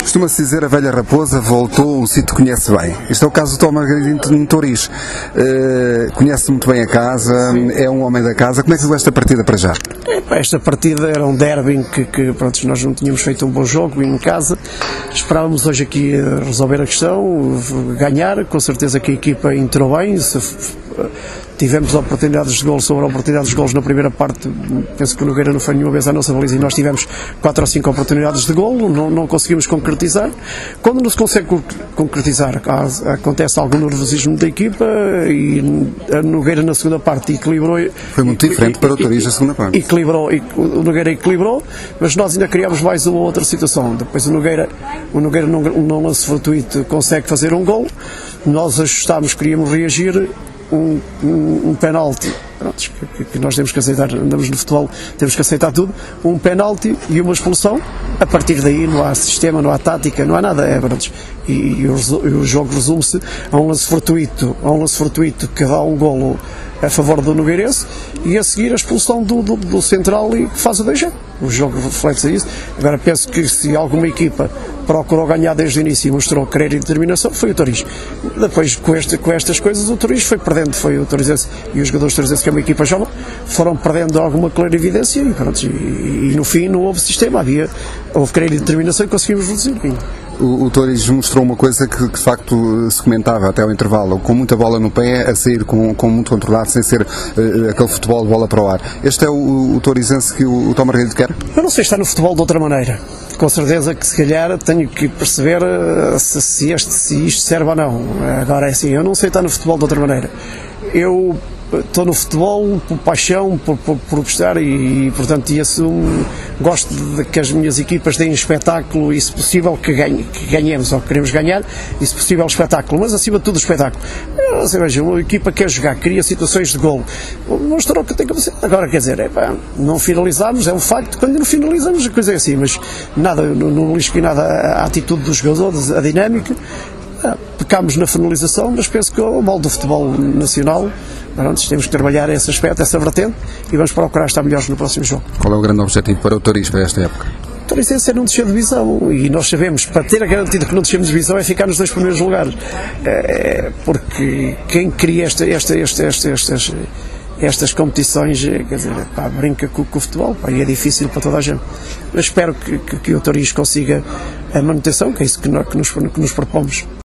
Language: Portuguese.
Costuma-se dizer a velha raposa voltou, um sítio que conhece bem. Este é o caso do Tó Margarida no Toris. Conhece muito bem a casa, é um homem da casa. Como é que se deu esta partida para já? Esta partida era um derby que pronto, nós não tínhamos feito um bom jogo em casa. Esperávamos hoje aqui resolver a questão, ganhar. Com certeza que a equipa entrou bem. Tivemos oportunidades de gol sobre oportunidades de gols na primeira parte. Penso que o Nogueira não foi nenhuma vez à nossa baliza e nós tivemos 4 ou 5 oportunidades de gol, não conseguimos concretizar. Quando não se consegue concretizar, acontece algum nervosismo da equipa e a Nogueira na segunda parte equilibrou. Foi muito diferente para o Toris na segunda parte. O Nogueira equilibrou, mas nós ainda criámos mais uma outra situação. Depois o Nogueira não lance fortuito, consegue fazer um gol. Nós ajustámos, queríamos reagir. Um penalti, que nós temos que aceitar, andamos no futebol, temos que aceitar tudo, um penalti e uma expulsão. A partir daí não há sistema, não há tática, não há nada, e o jogo resume-se a um lance fortuito que dá um golo a favor do Nogueirense e a seguir a expulsão do central e que faz o 2-0. O jogo reflete isso. Agora penso que se alguma equipa procurou ganhar desde o início e mostrou querer e determinação, foi o Toris. Depois com estas coisas o Toris foi perdendo, foi o Torizense e os jogadores torizenses, que é uma equipa jovem, foram perdendo alguma clarividência e no fim não houve sistema, houve querer e determinação e conseguimos reduzir. O Toris mostrou uma coisa que de facto se comentava até ao intervalo, com muita bola no pé, a sair com muito controlado, sem ser aquele futebol de bola para o ar. Este é o torizense que o Tó Margarida quer? Eu não sei estar no futebol de outra maneira. Com certeza que se calhar tenho que perceber se isto serve ou não. Agora é assim, eu não sei estar no futebol de outra maneira. Eu estou no futebol por paixão, por gostar e portanto gosto de que as minhas equipas deem espetáculo e se possível que ganhemos ou que queremos ganhar e se possível espetáculo, mas acima de tudo espetáculo. Você veja, uma equipa quer jogar, cria situações de golo, mostrou que tem que fazer. Agora quer dizer, não finalizamos, é um facto, quando não finalizamos a coisa é assim, mas nada, não lisco nada a atitude dos jogadores, a dinâmica. Pecámos na finalização, mas penso que o mal do futebol nacional, temos que trabalhar esse aspecto, essa vertente e vamos procurar estar melhores no próximo jogo. Qual é o grande objetivo para o Toris para esta época? O Toris é não descer de divisão e nós sabemos, para ter a garantia de que não descemos de divisão é ficar nos 2 primeiros lugares, porque quem cria estas competições, quer dizer, brinca com o futebol, e é difícil para toda a gente. Mas espero que o Toris consiga a manutenção, que é isso que nos propomos.